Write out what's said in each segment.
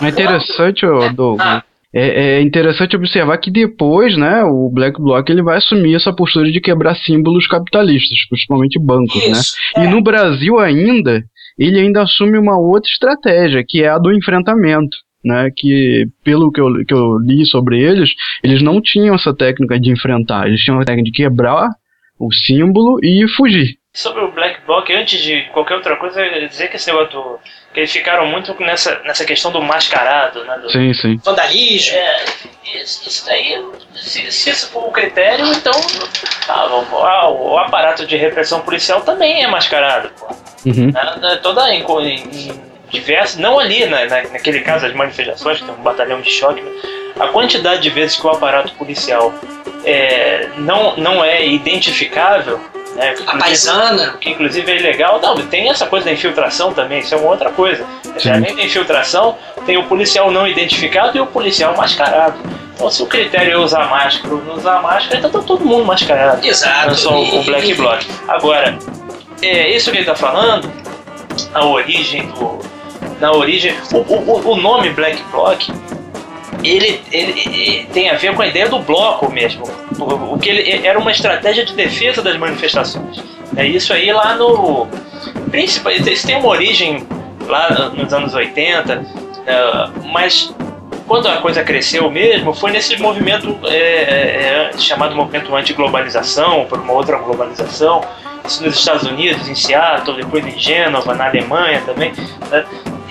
É interessante, Douglas. É interessante observar que depois, né, o Black Bloc ele vai assumir essa postura de quebrar símbolos capitalistas, principalmente bancos, né? E no Brasil ele ainda assume uma outra estratégia, que é a do enfrentamento, né? Que, pelo que eu li sobre eles não tinham essa técnica de enfrentar, eles tinham a técnica de quebrar o símbolo e fugir. Sobre o Black Bloc, antes de qualquer outra coisa, eu ia dizer que esse negócio que eles ficaram muito nessa questão do mascarado, né? Sim. Vandalismo. Isso daí, se isso for o critério, então o aparato de repressão policial também é mascarado. Uhum. Toda em diversos, não ali, naquele caso das manifestações, que tem um batalhão de choque, né? A quantidade de vezes que o aparato policial não é identificável, né, a paisana, que inclusive é ilegal. Não, tem essa coisa da infiltração também, isso é uma outra coisa. Além da infiltração, tem o policial não identificado e o policial mascarado. Então, se o critério é usar máscara ou não usar máscara, então tá todo mundo mascarado. Exato. Não só o Black Bloc. Agora, isso que ele tá falando, o nome Black Bloc, ele tem a ver com a ideia do bloco mesmo, o que ele era uma estratégia de defesa das manifestações. Isso aí lá no principal, isso tem uma origem lá nos anos 80, mas quando a coisa cresceu mesmo foi nesse movimento chamado movimento anti-globalização, por uma outra globalização. Isso nos Estados Unidos, em Seattle, depois em Gênova, na Alemanha também, né?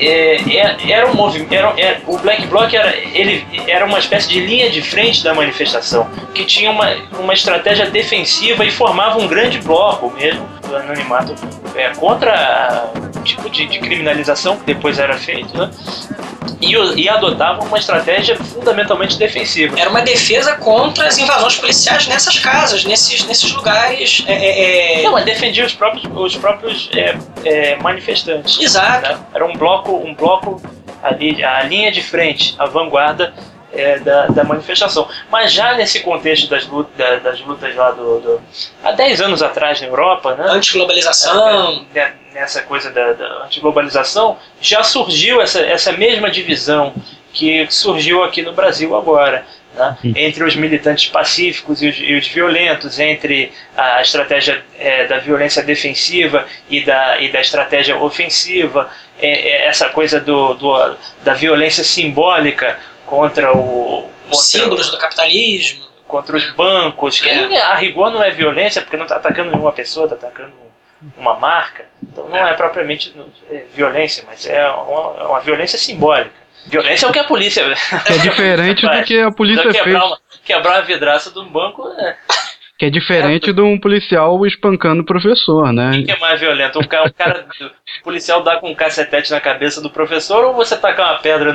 O Black Bloc era uma espécie de linha de frente da manifestação, que tinha uma estratégia defensiva e formava um grande bloco mesmo do anonimato contra o tipo de criminalização que depois era feito, né? E adotava uma estratégia fundamentalmente defensiva. Era uma defesa contra as invasões policiais nessas casas, nesses lugares. Não, mas defendia os próprios manifestantes. Exato. Né? Era um bloco ali, a linha de frente, a vanguarda da manifestação. Mas já nesse contexto das lutas lá há 10 anos atrás na Europa, né? Antiglobalização. Nessa coisa da antiglobalização, já surgiu essa mesma divisão que surgiu aqui no Brasil agora, né? Entre os militantes pacíficos e os violentos, entre a estratégia da violência defensiva e da estratégia ofensiva, essa coisa da violência simbólica contra os símbolos do capitalismo, contra os bancos, que a rigor não é violência, porque não está atacando nenhuma pessoa, está atacando uma marca. Então não é propriamente violência, mas é uma violência simbólica. Violência é o que a polícia... Que é diferente do que a polícia fez. Quebrar a vidraça de um banco... Que é diferente de um policial espancando o professor, né? O que é mais violento? O policial dá com um cacetete na cabeça do professor, ou você tacar uma pedra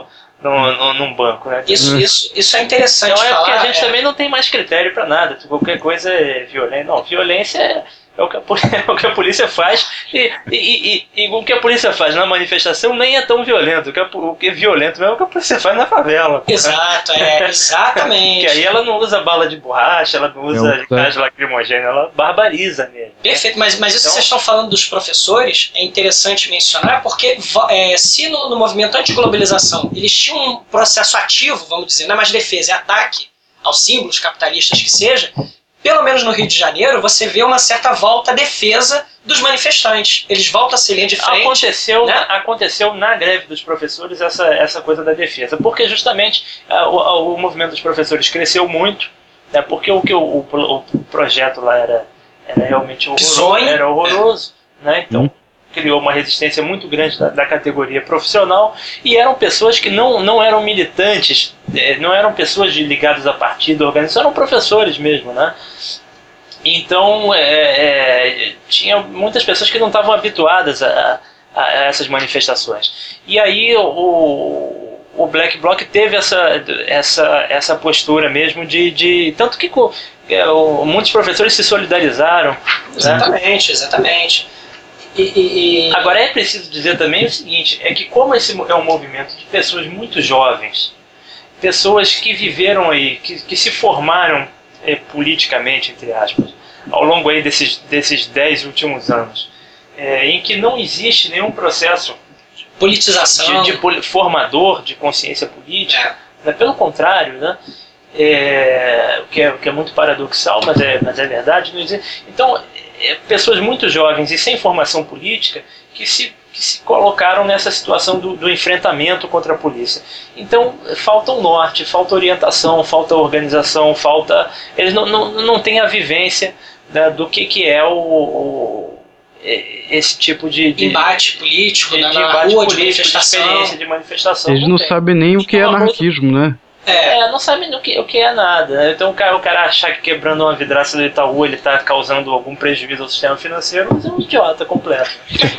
num banco, né? Isso é interessante. Então falar, porque a gente também não tem mais critério para nada. Qualquer coisa é violência. Não, violência é o que a polícia faz, e o que a polícia faz na manifestação nem é tão violento. O que é violento mesmo é o que a polícia faz na favela. Exato, exatamente. Que aí ela não usa bala de borracha, ela não usa gás lacrimogêneo, ela barbariza mesmo. Perfeito, mas isso que vocês estão falando dos professores é interessante mencionar, porque se no movimento antiglobalização eles tinham um processo ativo, vamos dizer, não é mais defesa, é ataque aos símbolos capitalistas que seja, pelo menos no Rio de Janeiro, você vê uma certa volta à defesa dos manifestantes. Eles voltam a ser linha de frente. Aconteceu na greve dos professores essa coisa da defesa, porque justamente o movimento dos professores cresceu muito, né, porque o projeto lá era realmente horroroso, né, então criou uma resistência muito grande da categoria profissional, e eram pessoas que não eram militantes, não eram pessoas ligadas a partido, organização, eram professores mesmo, né? Então tinha muitas pessoas que não estavam habituadas a essas manifestações. E aí o Black Bloc teve essa postura mesmo de tanto que muitos professores se solidarizaram. Exatamente. Agora é preciso dizer também o seguinte, é que como esse é um movimento de pessoas muito jovens, pessoas que viveram aí, que se formaram politicamente, entre aspas, ao longo aí desses 10 últimos anos, em que não existe nenhum processo politização, de formador de consciência política. Né? Pelo contrário, né? O que é muito paradoxal, mas é verdade. Então, pessoas muito jovens e sem formação política que se colocaram nessa situação do enfrentamento contra a polícia. Então, falta um norte, falta orientação, falta organização, eles não têm a vivência, né, do que é esse tipo de embate político, de na embate rua, político, de manifestação. de experiência de manifestação. Eles não sabem nem o que é anarquismo, né? Não sabem o que é nada, né? Então o cara achar que quebrando uma vidraça do Itaú ele está causando algum prejuízo ao sistema financeiro, mas é um idiota completo.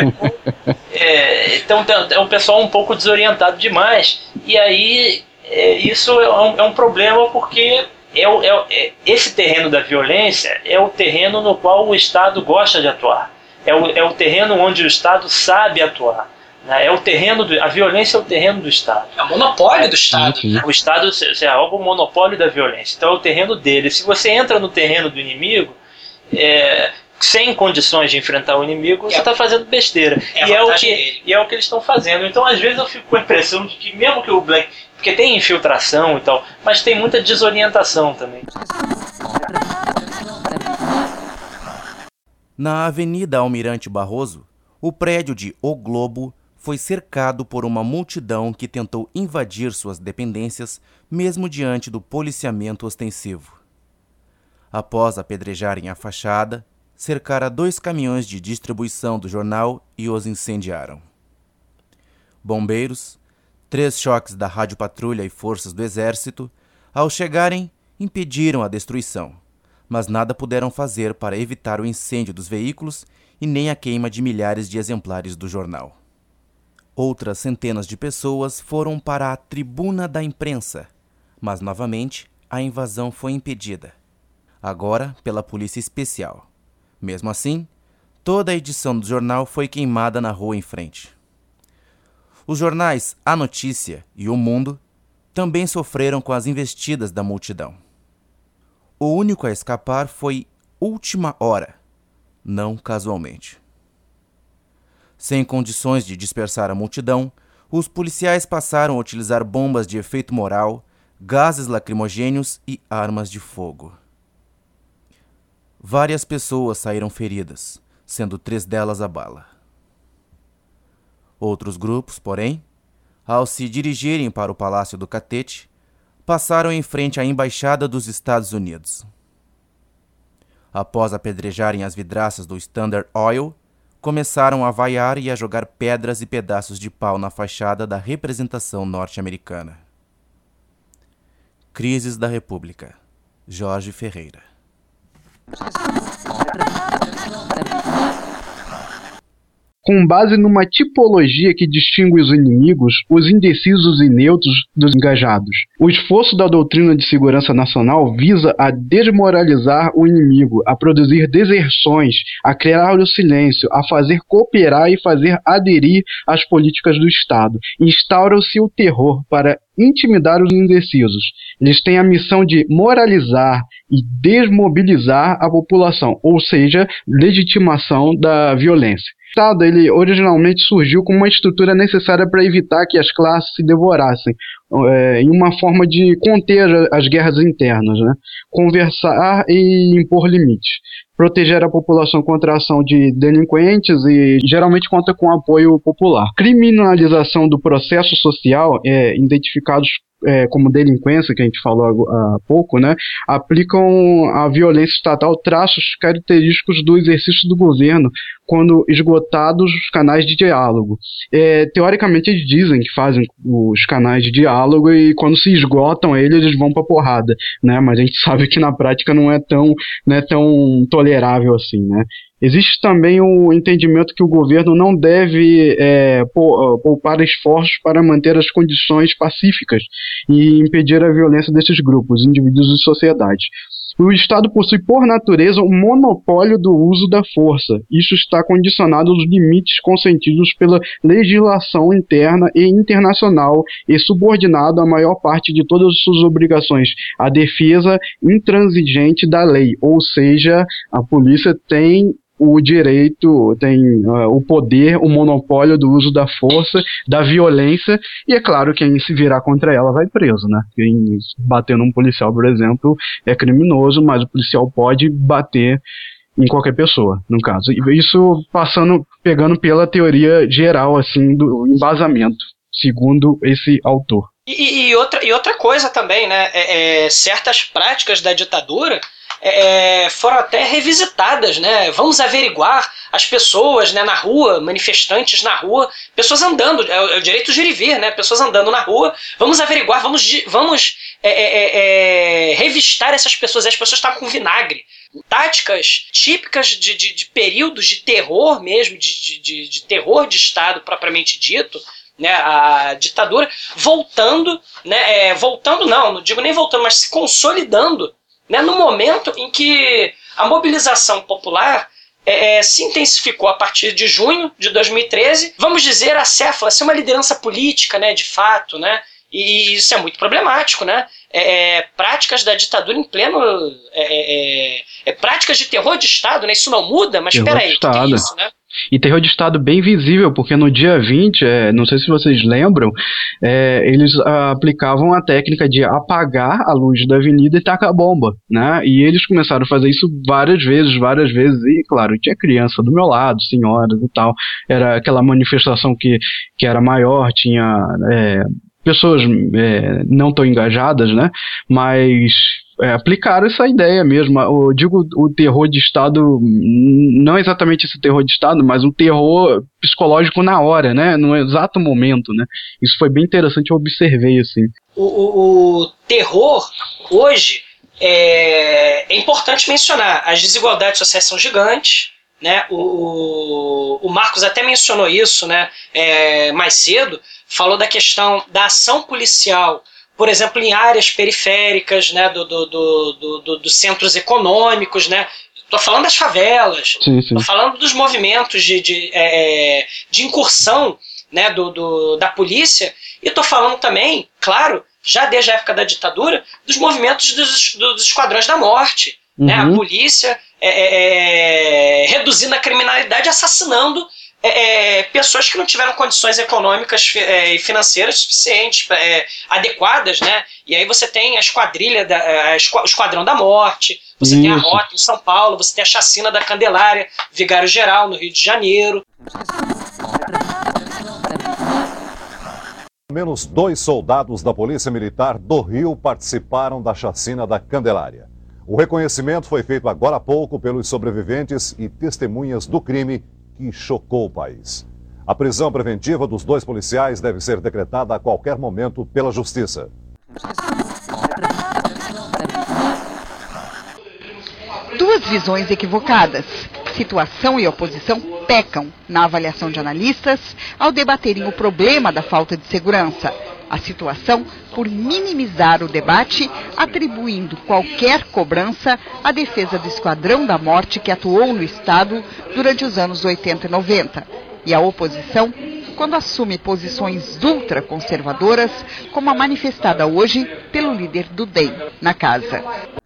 Então é um pessoal um pouco desorientado demais, e aí isso é um problema, porque esse terreno da violência é o terreno no qual o Estado gosta de atuar, é o terreno onde o Estado sabe atuar. É o terreno a violência é o terreno do Estado. É o monopólio do Estado. O Estado é algo monopólio da violência. Então é o terreno dele. Se você entra no terreno do inimigo, sem condições de enfrentar o inimigo, você está fazendo besteira. E é o que eles estão fazendo. Então às vezes eu fico com a impressão de que mesmo que o Black... Porque tem infiltração e tal, mas tem muita desorientação também. Na Avenida Almirante Barroso, o prédio de O Globo foi cercado por uma multidão que tentou invadir suas dependências, mesmo diante do policiamento ostensivo. Após apedrejarem a fachada, cercaram 2 caminhões de distribuição do jornal e os incendiaram. Bombeiros, 3 choques da Rádio Patrulha e forças do Exército, ao chegarem, impediram a destruição, mas nada puderam fazer para evitar o incêndio dos veículos e nem a queima de milhares de exemplares do jornal. Outras centenas de pessoas foram para a tribuna da imprensa, mas novamente a invasão foi impedida, agora pela Polícia Especial. Mesmo assim, toda a edição do jornal foi queimada na rua em frente. Os jornais A Notícia e O Mundo também sofreram com as investidas da multidão. O único a escapar foi Última Hora, não casualmente. Sem condições de dispersar a multidão, os policiais passaram a utilizar bombas de efeito moral, gases lacrimogêneos e armas de fogo. Várias pessoas saíram feridas, sendo 3 delas a bala. Outros grupos, porém, ao se dirigirem para o Palácio do Catete, passaram em frente à Embaixada dos Estados Unidos. Após apedrejarem as vidraças do Standard Oil, começaram a vaiar e a jogar pedras e pedaços de pau na fachada da representação norte-americana. Crises da República. Jorge Ferreira. Com base numa tipologia que distingue os inimigos, os indecisos e neutros dos engajados. O esforço da doutrina de segurança nacional visa a desmoralizar o inimigo, a produzir deserções, a criar o silêncio, a fazer cooperar e fazer aderir às políticas do Estado. Instaura-se o terror para intimidar os indecisos. Eles têm a missão de moralizar e desmobilizar a população, ou seja, legitimação da violência. O Estado, ele originalmente surgiu como uma estrutura necessária para evitar que as classes se devorassem, em uma forma de conter as guerras internas, né? Conversar e impor limites, proteger a população contra a ação de delinquentes e geralmente conta com apoio popular. Criminalização do processo social, identificados como delinquência, que a gente falou há pouco, né, aplicam à violência estatal traços característicos do exercício do governo quando esgotados os canais de diálogo. Teoricamente eles dizem que fazem os canais de diálogo e quando se esgotam eles vão pra porrada, né, mas a gente sabe que na prática não é tão tolerável assim, né. Existe também o entendimento que o governo não deve poupar esforços para manter as condições pacíficas e impedir a violência desses grupos, indivíduos e sociedade. O Estado possui, por natureza, um monopólio do uso da força. Isso está condicionado aos limites consentidos pela legislação interna e internacional e subordinado à maior parte de todas as suas obrigações à defesa intransigente da lei, ou seja, a polícia tem o direito, tem o poder, o monopólio do uso da força, da violência, e é claro, quem se virar contra ela vai preso, né? Quem bater num policial, por exemplo, é criminoso, mas o policial pode bater em qualquer pessoa, no caso. Isso pegando pela teoria geral, assim, do embasamento, segundo esse autor. E outra coisa também, né? Certas práticas da ditadura foram até revisitadas, né? Vamos averiguar as pessoas, né, na rua, manifestantes na rua, pessoas andando, é o direito de ir e vir, né? Pessoas andando na rua, vamos averiguar, vamos revistar essas pessoas. As pessoas estavam com vinagre. Táticas típicas de períodos de terror mesmo, de terror de Estado propriamente dito, né, a ditadura voltando, né, não digo nem voltando, mas se consolidando, né, no momento em que a mobilização popular se intensificou a partir de junho de 2013, vamos dizer, acéfala ser uma liderança política, né, de fato, né, e isso é muito problemático, né? Práticas da ditadura em pleno... práticas de terror de Estado, né? Isso não muda, mas peraí, o que é isso, né? E terror de Estado bem visível, porque no dia 20, não sei se vocês lembram, eles aplicavam a técnica de apagar a luz da avenida e tacar a bomba, né? E eles começaram a fazer isso várias vezes, e claro, tinha criança do meu lado, senhoras e tal, era aquela manifestação que era maior, tinha... pessoas não tão engajadas, né? Mas aplicaram essa ideia mesmo. Eu digo o terror de Estado, não exatamente esse terror de Estado, mas um terror psicológico na hora, né? No exato momento, né? Isso foi bem interessante, eu observei assim. O terror, hoje, é importante mencionar, as desigualdades sociais são gigantes, né? O Marcos até mencionou isso, né, mais cedo, falou da questão da ação policial, por exemplo, em áreas periféricas, né, dos centros econômicos, né? Estou falando das favelas, estou falando dos movimentos de incursão, né, da polícia, e estou falando também, claro, já desde a época da ditadura, dos movimentos dos esquadrões da morte, né? A polícia reduzindo a criminalidade, assassinando pessoas que não tiveram condições econômicas e financeiras suficientes, adequadas, né? E aí você tem a esquadrilha, o Esquadrão da Morte, você tem a Rota em São Paulo, você tem a chacina da Candelária, Vigário Geral no Rio de Janeiro. Pelo menos 2 soldados da Polícia Militar do Rio participaram da chacina da Candelária. O reconhecimento foi feito agora há pouco pelos sobreviventes e testemunhas do crime que chocou o país. A prisão preventiva dos 2 policiais deve ser decretada a qualquer momento pela Justiça. Duas visões equivocadas. Situação e oposição pecam na avaliação de analistas ao debaterem o problema da falta de segurança. A situação por minimizar o debate, atribuindo qualquer cobrança à defesa do Esquadrão da Morte que atuou no Estado durante os anos 80 e 90. E a oposição, quando assume posições ultraconservadoras, como a manifestada hoje pelo líder do DEM na casa.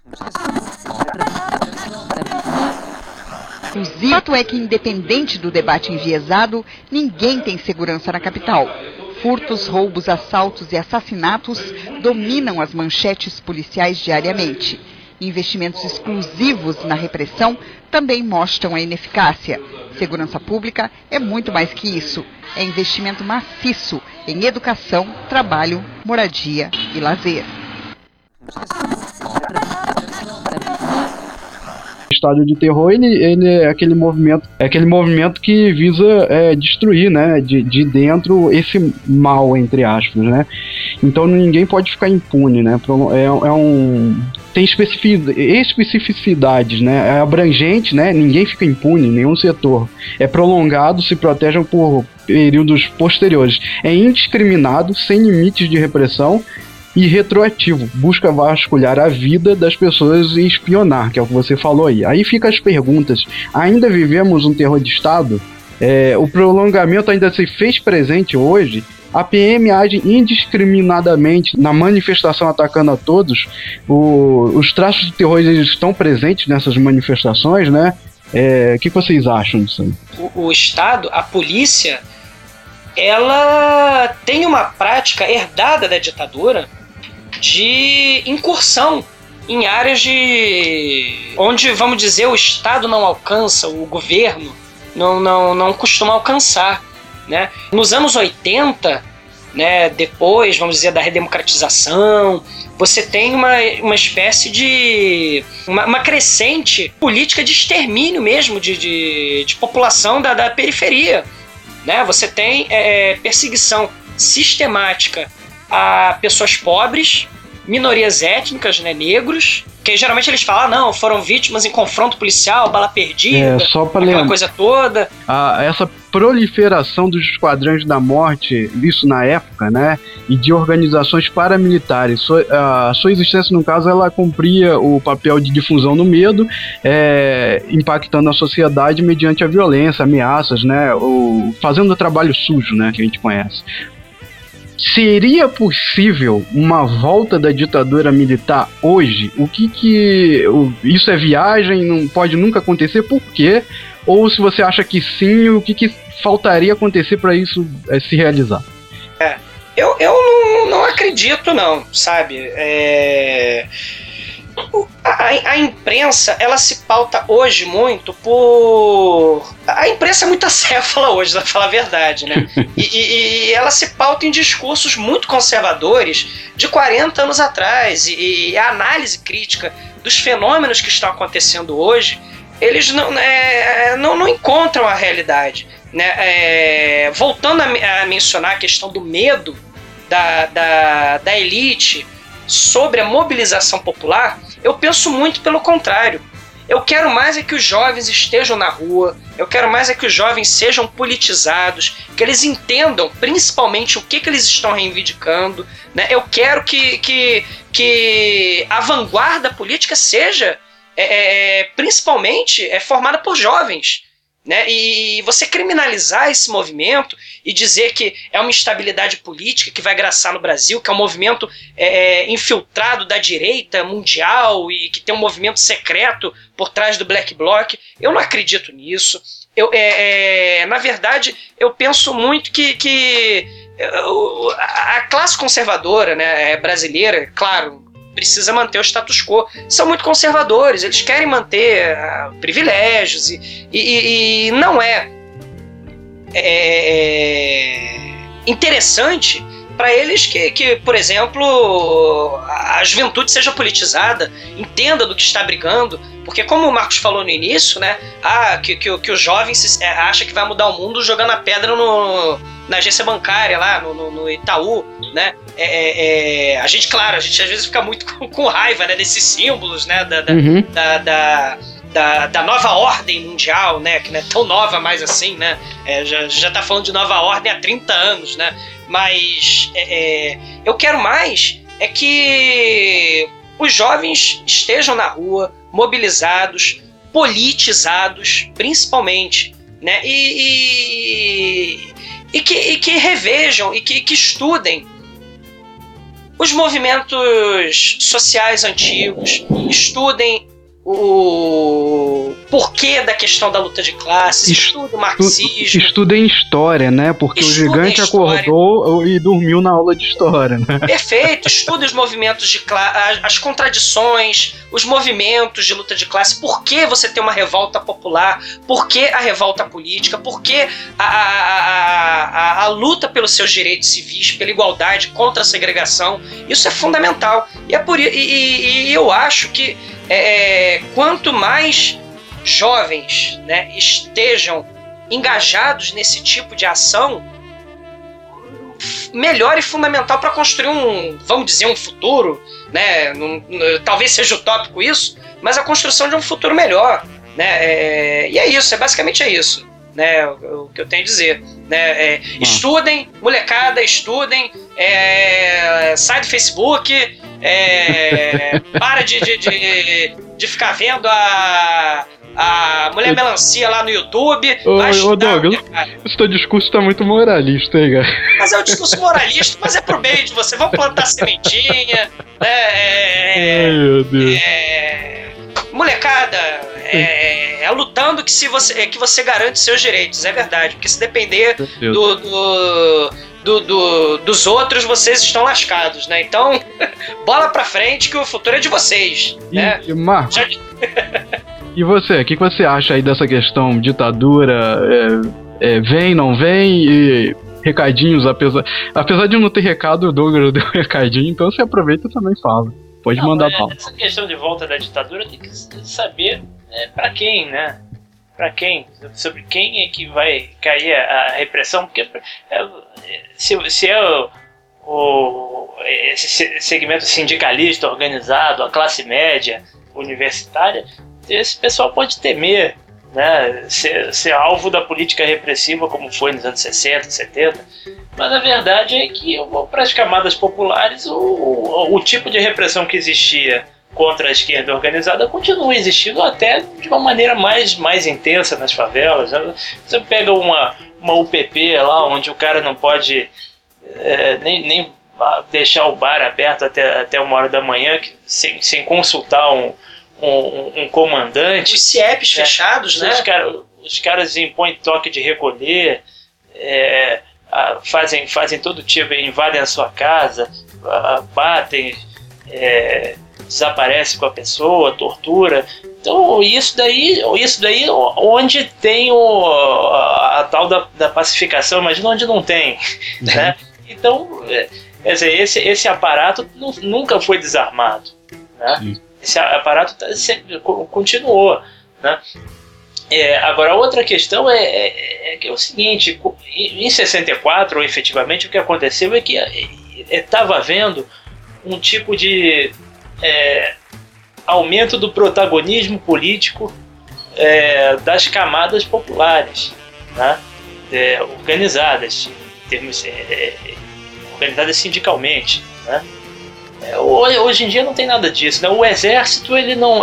O fato é que, independente do debate enviesado, ninguém tem segurança na capital. Furtos, roubos, assaltos e assassinatos dominam as manchetes policiais diariamente. Investimentos exclusivos na repressão também mostram a ineficácia. Segurança pública é muito mais que isso. É investimento maciço em educação, trabalho, moradia e lazer. O estado de terror, ele é aquele movimento que visa destruir, né, de dentro esse mal, entre aspas, né? Então ninguém pode ficar impune, né? Tem especificidades, né? É abrangente, né? Ninguém fica impune, nenhum setor. É prolongado, se protegem por períodos posteriores. É indiscriminado, sem limites de repressão, e retroativo, busca vasculhar a vida das pessoas e espionar, que é o que você falou aí. Aí fica as perguntas, ainda vivemos um terror de Estado? O prolongamento ainda se fez presente hoje? A PM age indiscriminadamente na manifestação, atacando a todos. Os traços de terror eles estão presentes nessas manifestações, né? O que vocês acham disso aí? O Estado, a polícia, ela tem uma prática herdada da ditadura de incursão em áreas onde, vamos dizer, o Estado não alcança, o governo não costuma alcançar, né? Nos anos 80, né, depois, vamos dizer, da redemocratização, você tem uma espécie de uma crescente política de extermínio mesmo de população da periferia, né? Você tem perseguição sistemática a pessoas pobres, minorias étnicas, né, negros, que geralmente eles falam, não, foram vítimas em confronto policial, bala perdida, só pra aquela lembrar, coisa toda. Essa proliferação dos esquadrões da morte, isso na época, né, e de organizações paramilitares, a sua existência, no caso, ela cumpria o papel de difusão do medo, impactando a sociedade mediante a violência, ameaças, né, fazendo o trabalho sujo, né, que a gente conhece. Seria possível uma volta da ditadura militar hoje? Isso é viagem, não pode nunca acontecer, por quê? Ou se você acha que sim, o que faltaria acontecer para isso se realizar? Eu não acredito não, sabe? A imprensa, ela se pauta hoje muito por... A imprensa é muito acéfala hoje, pra falar a verdade, né? E ela se pauta em discursos muito conservadores de 40 anos atrás. E a análise crítica dos fenômenos que estão acontecendo hoje, eles não encontram a realidade, né? Voltando a mencionar a questão do medo da elite sobre a mobilização popular, eu penso muito pelo contrário. Eu quero mais que os jovens estejam na rua, eu quero mais que os jovens sejam politizados, que eles entendam principalmente o que eles estão reivindicando, né? Eu quero que a vanguarda política seja principalmente formada por jovens, né? E você criminalizar esse movimento e dizer que é uma instabilidade política que vai graçar no Brasil, que é um movimento infiltrado da direita mundial e que tem um movimento secreto por trás do Black Bloc, eu não acredito nisso. Na verdade, eu penso muito que a classe conservadora, né, brasileira, claro, precisa manter o status quo. São muito conservadores, eles querem manter privilégios e não é interessante para eles que, por exemplo, a juventude seja politizada, entenda do que está brigando, porque como o Marcos falou no início, né, que os jovens acham que vai mudar o mundo jogando a pedra na agência bancária lá, no Itaú, né? A gente às vezes fica muito com raiva, né, desses símbolos, né, da nova ordem mundial, né, que não é tão nova mais assim, né, já tá falando de nova ordem há 30 anos, né, mas eu quero mais que os jovens estejam na rua, mobilizados, politizados, principalmente, né, e que revejam e que estudem os movimentos sociais antigos, estudem o porquê da questão da luta de classes, estuda o marxismo. Estudem história, né? Porque o gigante acordou e dormiu na aula de história, né? Perfeito, estuda os movimentos de classe, as contradições, os movimentos de luta de classe, por que você tem uma revolta popular, por que a revolta política, por que a luta pelos seus direitos civis, pela igualdade, contra a segregação. Isso é fundamental. E eu acho que quanto mais jovens, né, estejam engajados nesse tipo de ação, melhor e fundamental para construir vamos dizer, um futuro, né, talvez seja utópico isso, mas a construção de um futuro melhor, né, e é isso, basicamente é isso, né, o que eu tenho a dizer, né, estudem, molecada, estudem, sai do Facebook, para de ficar vendo a Mulher Melancia lá no YouTube. Ô Douglas, esse teu discurso tá muito moralista, hein, cara? Mas é um discurso moralista, mas é pro bem de você. Vamos plantar sementinha, né? Ai, meu Deus. Molecada, É lutando que você garante seus direitos, é verdade. Porque se depender dos outros, vocês estão lascados, né? Então, bola pra frente que o futuro é de vocês, né? E Marco, e você? O que você acha aí dessa questão ditadura? Vem, não vem? E recadinhos, apesar de não ter recado, o Douglas deu um recadinho, então você aproveita e também fala. Pode mandar pau. Essa questão de volta da ditadura tem que saber pra quem, né? Para quem? Sobre quem é que vai cair a repressão? Porque se é esse segmento sindicalista organizado, a classe média universitária, esse pessoal pode temer, né, ser alvo da política repressiva como foi nos anos 60, 70. Mas a verdade é que para as camadas populares o tipo de repressão que existia contra a esquerda organizada continua existindo até de uma maneira mais intensa nas favelas. Você pega uma UPP lá onde o cara não pode nem deixar o bar aberto até 1h da manhã sem consultar um comandante. Os CIEPs fechados, né? Os caras impõem toque de recolher, fazem todo tipo, invadem a sua casa, batem, desaparece com a pessoa, tortura. Então isso daí onde tem a tal da pacificação, imagina onde não tem, né? Então, quer dizer, esse aparato nunca foi desarmado, né? Esse aparato sempre continuou, né? Agora, outra questão é que é o seguinte: em 64, efetivamente, o que aconteceu é que estava havendo um tipo de aumento do protagonismo político das camadas populares, né? Organizadas, em termos, organizadas sindicalmente, né? Hoje em dia não tem nada disso, né? O exército ele não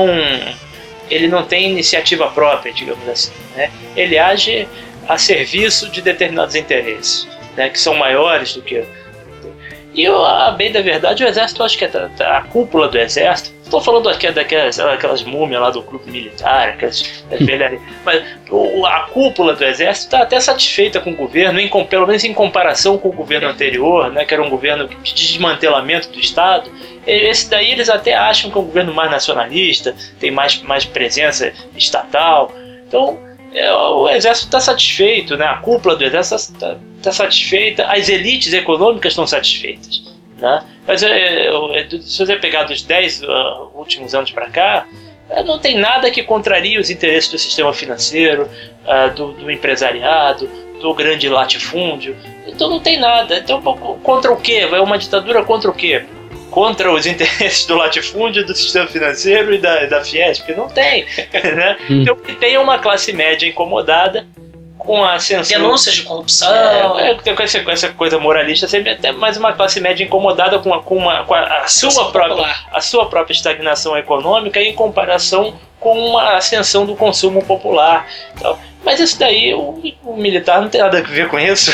tem iniciativa própria, digamos assim, né? Ele age a serviço de determinados interesses, né, que são maiores do que... E a bem da verdade, o exército, eu acho que a cúpula do exército, estou falando daquelas múmias lá do clube militar, aquelas velharias, mas a cúpula do exército está até satisfeita com o governo, pelo menos em comparação com o governo anterior, né, que era um governo de desmantelamento do Estado. Esse daí eles até acham que é um governo mais nacionalista, tem mais presença estatal. Então o exército está satisfeito, né? A cúpula do exército está satisfeita, as elites econômicas estão satisfeitas, né? Mas se você pegar dos 10 últimos anos para cá, não tem nada que contrarie os interesses do sistema financeiro, do empresariado, do grande latifúndio. Então não tem nada. Então contra o quê? Vai uma ditadura contra o quê? Contra os interesses do latifúndio, do sistema financeiro e da Fiesp? Não tem, né? Então tem uma classe média incomodada com a ascensão... Denúncias de corrupção... com essa coisa moralista, sempre até mais uma classe média incomodada com a sua própria estagnação econômica em comparação com uma ascensão do consumo popular. Então, mas isso daí, o militar não tem nada a ver com isso.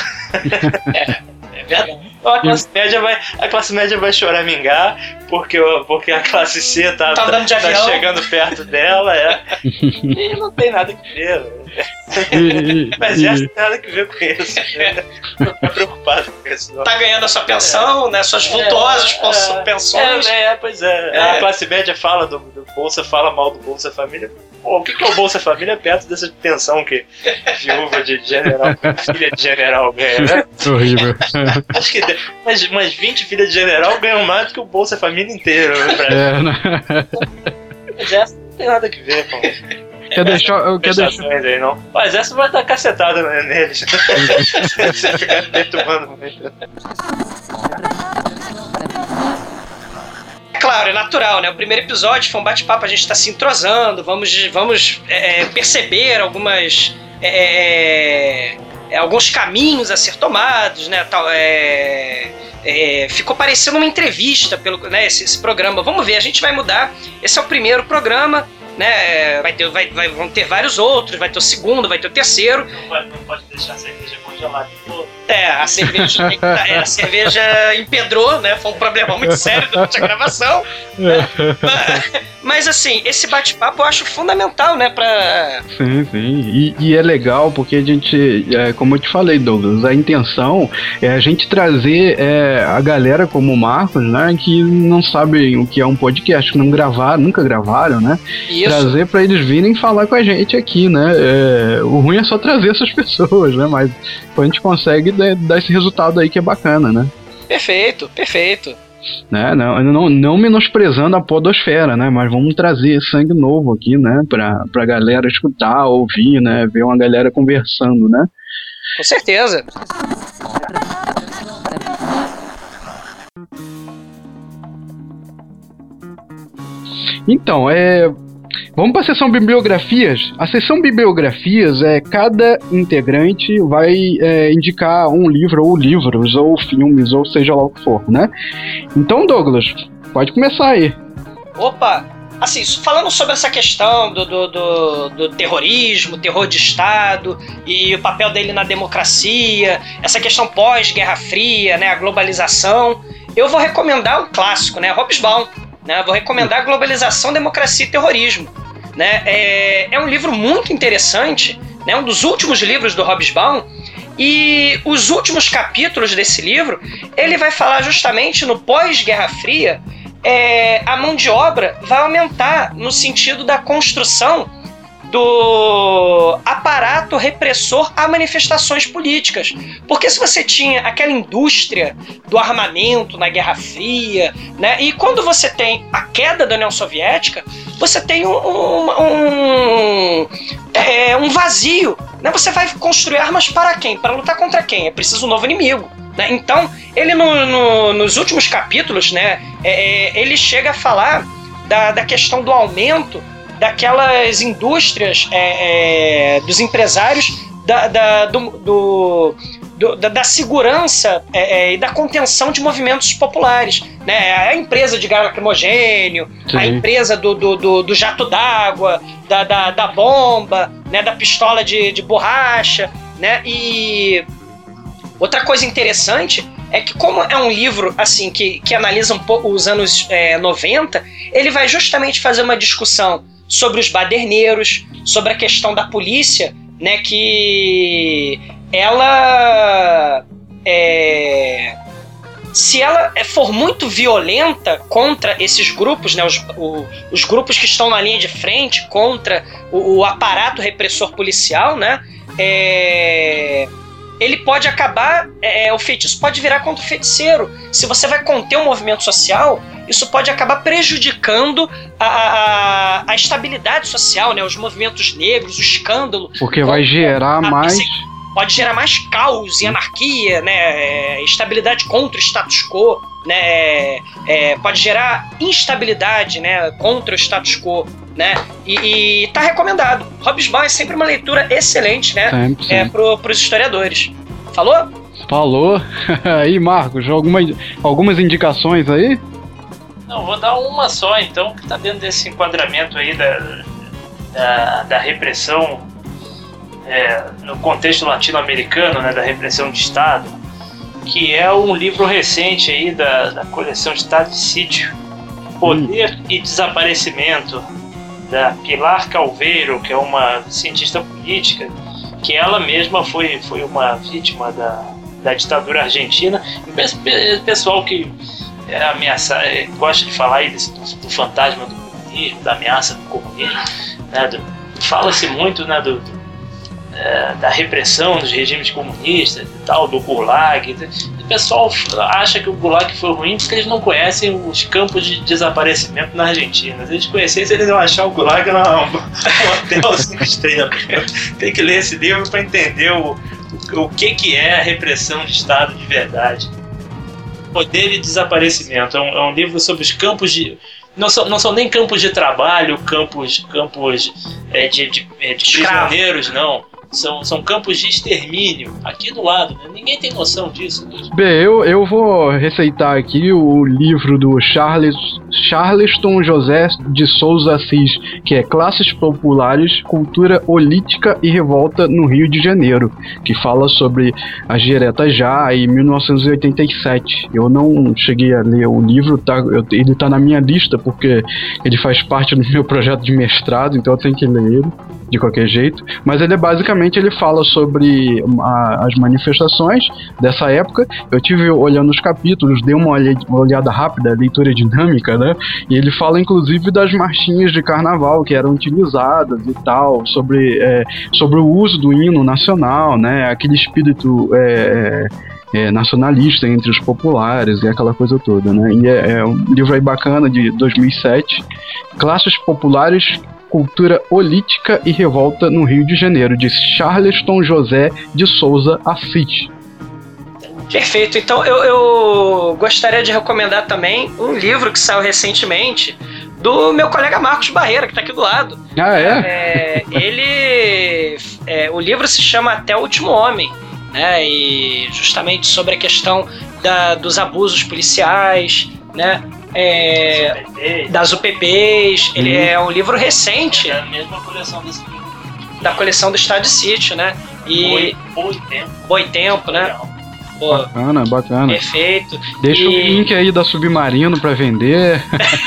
É verdade. A classe média vai choramingar porque a classe C tá chegando perto dela, e não tem nada que ver. Mas já não tem nada que ver com isso. Não tá preocupado com isso. Não. Tá ganhando a sua pensão, né? Suas vultuosas pensões. Pois é. A classe média fala do Bolsa, fala mal do Bolsa Família. Pô, o que é o Bolsa Família perto dessa pensão que viúva de general, filha de general ganha, né? Horrível. Acho que umas 20 filhas de general ganham mais do que o Bolsa Família inteiro. Né? Mas essa não tem nada que ver com... Quer deixar... Aí, não. Mas essa vai dar cacetada neles. Você ficar perturbando muito. Claro, é natural, né? O primeiro episódio foi um bate-papo, a gente está se entrosando, vamos perceber alguns caminhos a ser tomados, né? Ficou parecendo uma entrevista né, esse programa. Vamos ver, a gente vai mudar. Esse é o primeiro programa, né? Vão ter vários outros, vai ter o segundo, vai ter o terceiro. Não pode deixar a cerveja congelada todo. A cerveja empedrou, né? Foi um problema muito sério durante a gravação. Né? Mas assim, esse bate-papo eu acho fundamental, né? Sim. E é legal porque a gente, como eu te falei, Douglas, a intenção é a gente trazer a galera como o Marcos, né? Que não sabem o que é um podcast, que nunca gravaram, né? Isso. Trazer pra eles virem falar com a gente aqui, né? O ruim é só trazer essas pessoas, né? Mas a gente consegue dar esse resultado aí que é bacana, né? Perfeito. Né? Não menosprezando a podosfera, né? Mas vamos trazer sangue novo aqui, né? Pra galera escutar, ouvir, né? Ver uma galera conversando, né? Com certeza. Então, vamos para a seção bibliografias. A seção bibliografias cada integrante vai indicar um livro, ou livros, ou filmes, ou seja lá o que for, né? Então, Douglas, pode começar aí. Opa! Assim, falando sobre essa questão do terrorismo, terror de Estado e o papel dele na democracia, essa questão pós-Guerra Fria, né, a globalização, eu vou recomendar um clássico, né, Hobsbawm, né, vou recomendar Globalização, Democracia e Terrorismo. Né, é um livro muito interessante, né, um dos últimos livros do Hobsbawm, e os últimos capítulos desse livro, ele vai falar justamente no pós-Guerra Fria, a mão de obra vai aumentar no sentido da construção do aparato repressor a manifestações políticas. Porque se você tinha aquela indústria do armamento na Guerra Fria, né, e quando você tem a queda da União Soviética, você tem um vazio. Né? Você vai construir armas para quem? Para lutar contra quem? É preciso um novo inimigo. Né? Então, ele nos últimos capítulos, né, ele chega a falar da questão do aumento daquelas indústrias dos empresários da segurança e da contenção de movimentos populares, né? A empresa de gás lacrimogênio, sim, a empresa do jato d'água, da bomba, né? Da pistola de borracha, né? E outra coisa interessante é que, como é um livro assim, que analisa um pouco os anos 90, ele vai justamente fazer uma discussão sobre os baderneiros, sobre a questão da polícia, né, que ela, se ela for muito violenta contra esses grupos, né, os grupos que estão na linha de frente contra o aparato repressor policial, né, ele pode acabar, o feitiço pode virar contra o feiticeiro. Se você vai conter um movimento social, isso pode acabar prejudicando a estabilidade social, né? Os movimentos negros, o escândalo. Porque vai gerar mais... Pode gerar mais caos e anarquia, né? Estabilidade contra o status quo, né? Pode gerar instabilidade, né? Contra o status quo, né? E tá recomendado. Hobsbawm é sempre uma leitura excelente, né? Sempre. Pros historiadores. Falou? Falou. Aí, Marcos, algumas indicações aí? Não, vou dar uma só, então, que está dentro desse enquadramento aí da repressão no contexto latino-americano, né, da repressão de Estado, que é um livro recente aí da coleção de Estado de Sítio, Poder e Desaparecimento, da Pilar Calveiro, que é uma cientista política, que ela mesma foi uma vítima da ditadura argentina. E pessoal que gosta de falar aí do fantasma do comunismo, da ameaça do comunismo, né, fala-se muito, né, da repressão dos regimes comunistas e tal, do Gulag. O pessoal acha que o Gulag foi ruim porque eles não conhecem os campos de desaparecimento na Argentina. Se eles conhecessem, eles iam achar o Gulag um hotel 5 estrelas. Tem que ler esse livro para entender o que é a repressão de Estado de verdade. Poder e Desaparecimento. É um livro sobre os campos de... Não são nem campos de trabalho, campos de prisioneiros, não. são campos de extermínio aqui do lado, né? Ninguém tem noção disso. Bem, eu vou receitar aqui o livro do Charleston José de Souza Assis, que é Classes Populares, Cultura Política e Revolta no Rio de Janeiro, que fala sobre as diretas já em 1987. Eu não cheguei a ler o livro, ele está na minha lista porque ele faz parte do meu projeto de mestrado, então eu tenho que ler ele de qualquer jeito, mas ele fala sobre as manifestações dessa época. Eu tive olhando os capítulos, dei uma olhada rápida, leitura dinâmica, né? E ele fala inclusive das marchinhas de carnaval que eram utilizadas e tal, sobre o uso do hino nacional, né? Aquele espírito nacionalista entre os populares e aquela coisa toda, né? E é um livro aí bacana de 2007, Classes Populares, Cultura Política e Revolta no Rio de Janeiro, de Charleston José de Souza Assis. Perfeito. Então eu gostaria de recomendar também um livro que saiu recentemente do meu colega Marcos Barreira, que está aqui do lado. Ah, é? O livro se chama Até o Último Homem, né? E justamente sobre a questão dos abusos policiais, né? Das UPPs. Ele é um livro recente. É a mesma coleção desse livro. Da coleção do Estado de Sítio, né? E Boitempo, né? Pô, bacana. Perfeito. Deixa o link aí da Submarino pra vender.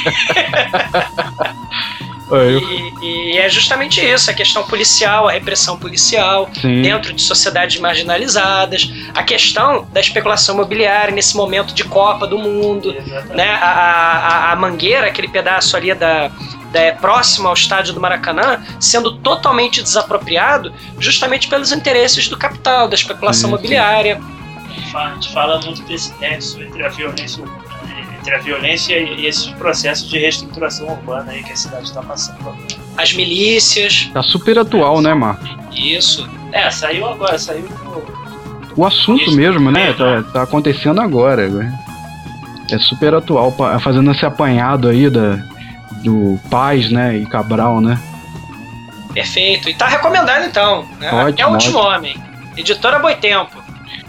E é justamente isso, a questão policial, a repressão policial, sim, dentro de sociedades marginalizadas, a questão da especulação imobiliária nesse momento de Copa do Mundo, né? A Mangueira, aquele pedaço ali próximo ao estádio do Maracanã, sendo totalmente desapropriado justamente pelos interesses do capital, da especulação imobiliária. A gente fala muito desse nexo entre a violência e esses processos de reestruturação urbana aí que a cidade está passando agora. As milícias. Tá super atual, né, Marcos? Isso. Saiu agora, o assunto mesmo, né? Tá acontecendo agora. É super atual, fazendo esse apanhado aí do Paz, né, e Cabral, né? Perfeito. E tá recomendado então, né? Ótimo, Até o Último Homem. Editora Boitempo.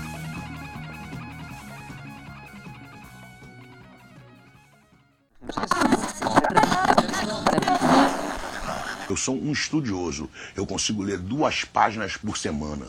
Eu sou um estudioso. Eu consigo ler 2 páginas por semana.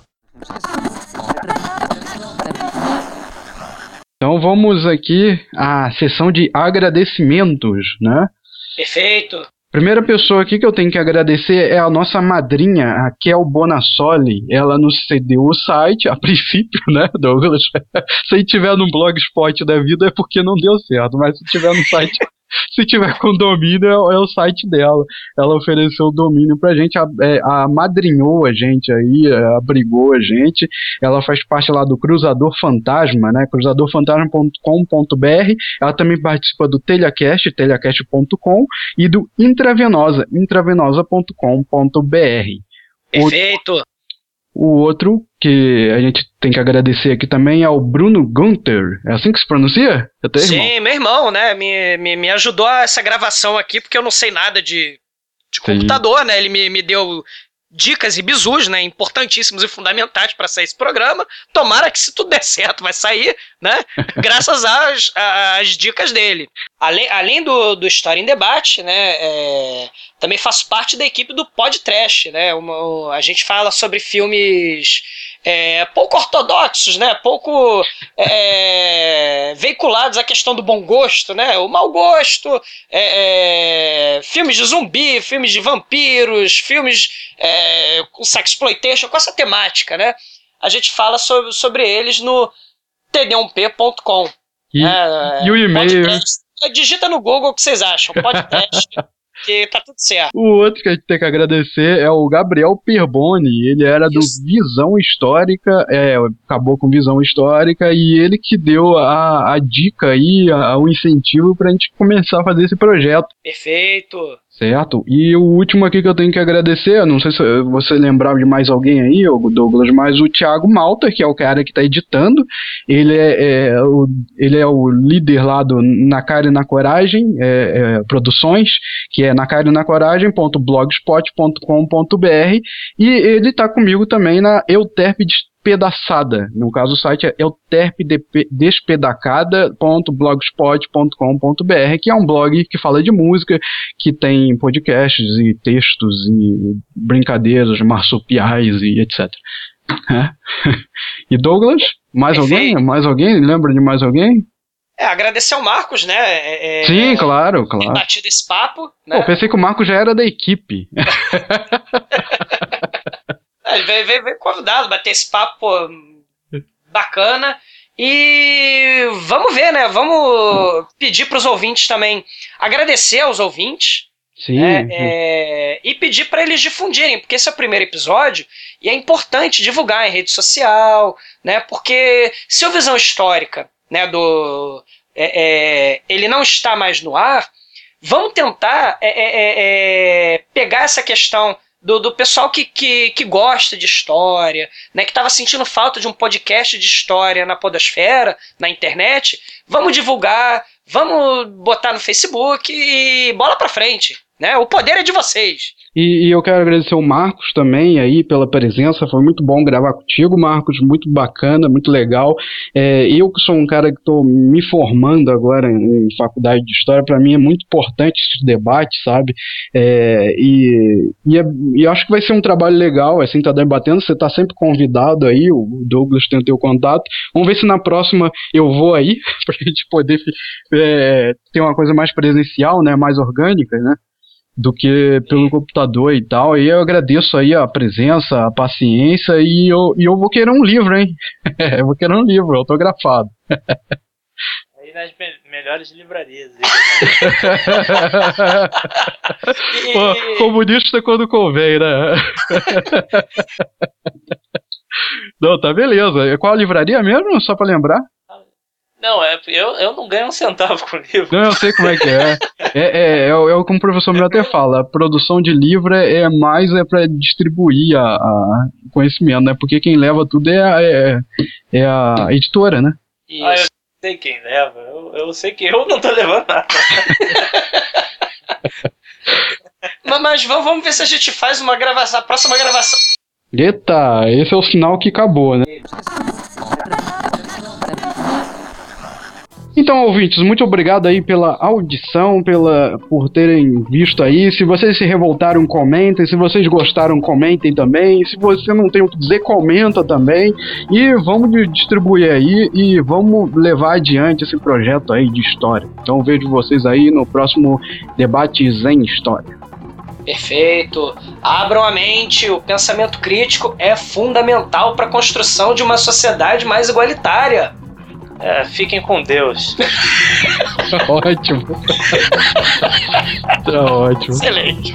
Então vamos aqui à sessão de agradecimentos, né? Perfeito. Primeira pessoa aqui que eu tenho que agradecer é a nossa madrinha, a Kel Bonassoli. Ela nos cedeu o site, a princípio, né, Douglas? Se tiver no Blogspot da vida é porque não deu certo, mas se tiver no site... Se tiver com domínio, é o site dela. Ela ofereceu o domínio pra gente, amadrinhou a gente aí, abrigou a gente. Ela faz parte lá do Cruzador Fantasma, né? cruzadorfantasma.com.br. Ela também participa do Telhacast, telhacast.com, e do Intravenosa, intravenosa.com.br. Perfeito! O outro que a gente tem que agradecer aqui também é o Bruno Gunther. É assim que se pronuncia? Sim, meu irmão, né? Me ajudou a essa gravação aqui, porque eu não sei nada de computador, né? Ele me deu dicas e bizus, né? Importantíssimos e fundamentais para sair esse programa. Tomara que, se tudo der certo, vai sair, né? Graças às dicas dele. Além do História em Debate, né? Também faço parte da equipe do Podtrash, né? A gente fala sobre filmes pouco ortodoxos, né? Pouco veiculados à questão do bom gosto, né? O mau gosto, filmes de zumbi, filmes de vampiros, filmes com sexploitation, com essa temática, né? A gente fala sobre eles no td1p.com. E o e-mail... Digita no Google o que vocês acham, podcast, que tá tudo certo. O outro que a gente tem que agradecer é o Gabriel Perboni. Ele era do Visão Histórica, acabou com Visão Histórica, e ele que deu a dica aí, o incentivo pra gente começar a fazer esse projeto. Perfeito. Certo? E o último aqui que eu tenho que agradecer, não sei se você lembrava de mais alguém aí, Douglas, mas o Thiago Malta, que é o cara que está editando, ele é o líder lá do Na Cara e na Coragem, Produções, que é nacarenacoragem.blogspot.com.br, e ele está comigo também na Euterpe Despedaçada. No caso, o site é euterpedespedacada.blogspot.com.br, que é um blog que fala de música, que tem podcasts e textos e brincadeiras marsupiais e etc. E Douglas? Mais alguém? Mais alguém? Lembra de mais alguém? Agradecer ao Marcos, né? Sim, claro. Ter batido esse papo. Né? Pô, pensei que o Marcos já era da equipe. Ele veio convidado, bater esse papo bacana. E vamos ver, né? Vamos pedir para os ouvintes também, agradecer aos ouvintes. Sim. E pedir para eles difundirem, porque esse é o primeiro episódio e é importante divulgar em rede social, né? Porque se a visão histórica, né, ele não está mais no ar, vamos tentar pegar essa questão do pessoal que gosta de história, né, que estava sentindo falta de um podcast de história na podosfera, na internet. Vamos divulgar, vamos botar no Facebook e bola pra frente, né? O poder é de vocês. E eu quero agradecer o Marcos também aí pela presença, foi muito bom gravar contigo, Marcos, muito bacana, muito legal. Eu que sou um cara que estou me formando agora em faculdade de História, para mim é muito importante esse debate, sabe? E acho que vai ser um trabalho legal, assim, tá debatendo, você tá sempre convidado aí, o Douglas tem o teu contato, vamos ver se na próxima eu vou aí, pra gente poder ter uma coisa mais presencial, né, mais orgânica, né? Do que pelo computador e tal. E eu agradeço aí a presença, a paciência, e eu vou querer um livro, hein? Eu vou querer um livro autografado. Aí nas melhores livrarias. Pô, comunista quando convém, né? Não, tá beleza. Qual a livraria mesmo? Só pra lembrar? Não, eu não ganho um centavo com livro. Não, eu sei como é que é. É como o professor meu até fala, a produção de livro é para distribuir a conhecimento, né? Porque quem leva tudo é a editora, né? Eu sei quem leva, eu sei que eu não tô levando nada. Mas vamos ver se a gente faz uma gravação, a próxima gravação. Eita, esse é o sinal que acabou, né? Então, ouvintes, muito obrigado aí pela audição, por terem visto aí. Se vocês se revoltaram, comentem. Se vocês gostaram, comentem também. Se você não tem o que dizer, comenta também. E vamos distribuir aí e vamos levar adiante esse projeto aí de história. Então, vejo vocês aí no próximo Debates em História. Perfeito. Abram a mente. O pensamento crítico é fundamental para a construção de uma sociedade mais igualitária. Fiquem com Deus. Ótimo. Tá ótimo. Excelente.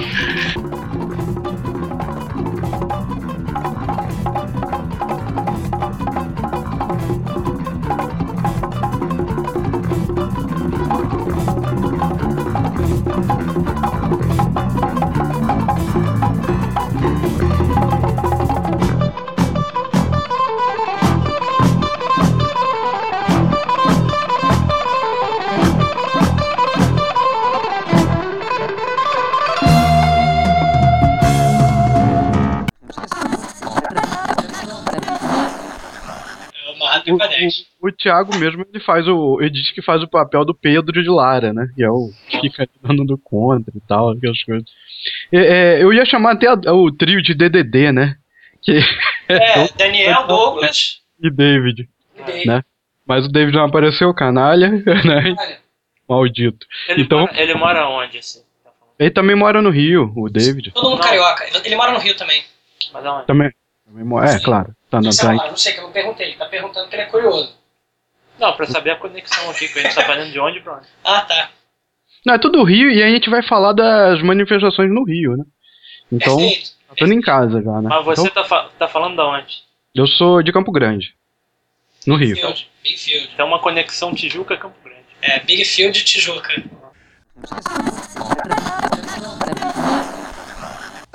O Thiago mesmo, ele diz que faz o papel do Pedro de Lara, né? Que é o que fica dando do contra e tal, aquelas coisas. Eu ia chamar até o trio de DDD, né? Daniel, Douglas e David. Né? Mas o David não apareceu, canalha, né? Maldito. Ele mora onde, assim? Ele também mora no Rio, o David. Todo mundo carioca. Ele mora no Rio também. Mas aonde? Também claro. Tá não sei, que eu não perguntei. Ele tá perguntando que ele é curioso. Não, pra saber a conexão aqui, que a gente tá fazendo de onde pra onde. Ah, tá. Não, é tudo Rio e aí a gente vai falar das manifestações no Rio, né? Então, tá tudo em casa já, né? Mas você então, tá falando de onde? Eu sou de Campo Grande, no Rio. Big Field. Então uma conexão Tijuca-Campo Grande. Big Field e Tijuca.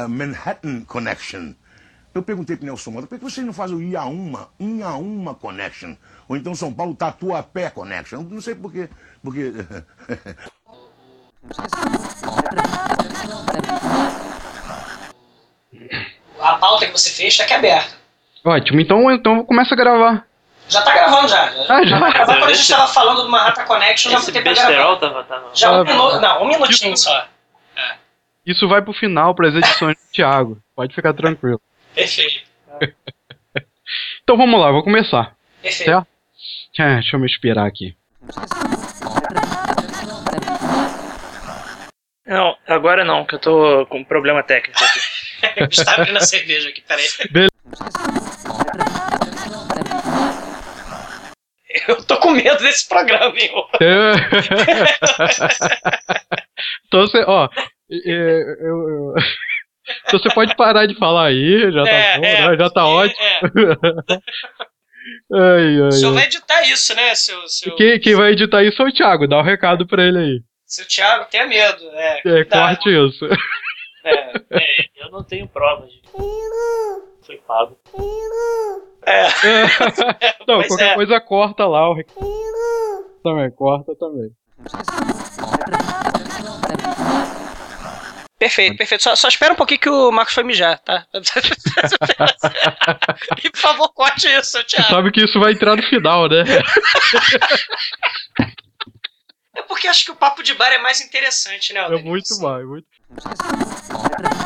a Manhattan Connection. Eu perguntei pro Nelson Mota, por que vocês não fazem o Inhaúma Connection? Ou então São Paulo Tatuapé Connection? Eu não sei por quê. Porque... A pauta que você fez está aqui aberta. Ótimo, então começa a gravar. Já tá gravando já. Já. Tá gravando. Quando a gente tava falando do Manhattan Connection, já Esse botei pra besterol gravar. tava... Já um minuto, não, um minutinho só. Isso vai pro final, pras edições do Thiago. Pode ficar tranquilo. Perfeito. Então vamos lá, vou começar. Perfeito. Certo? Deixa eu me inspirar aqui. Não, agora não, que eu tô com um problema técnico aqui. Está abrindo a cerveja aqui, peraí. Eu tô com medo desse programa, hein? Então você, então você pode parar de falar aí, já tá bom, né? Já tá ótimo. O senhor vai editar isso, né? Quem vai editar isso é o Thiago, dá um recado pra ele aí. Seu Thiago, tenha medo. Corte isso. Eu não tenho provas de que foi pago. Não, qualquer coisa corta lá o recado. Também, corta também. Perfeito. Só espera um pouquinho que o Marcos foi mijar, tá? E por favor, corte isso, seu Thiago. Sabe que isso vai entrar no final, né? É porque acho que o papo de bar é mais interessante, né? É muito mais.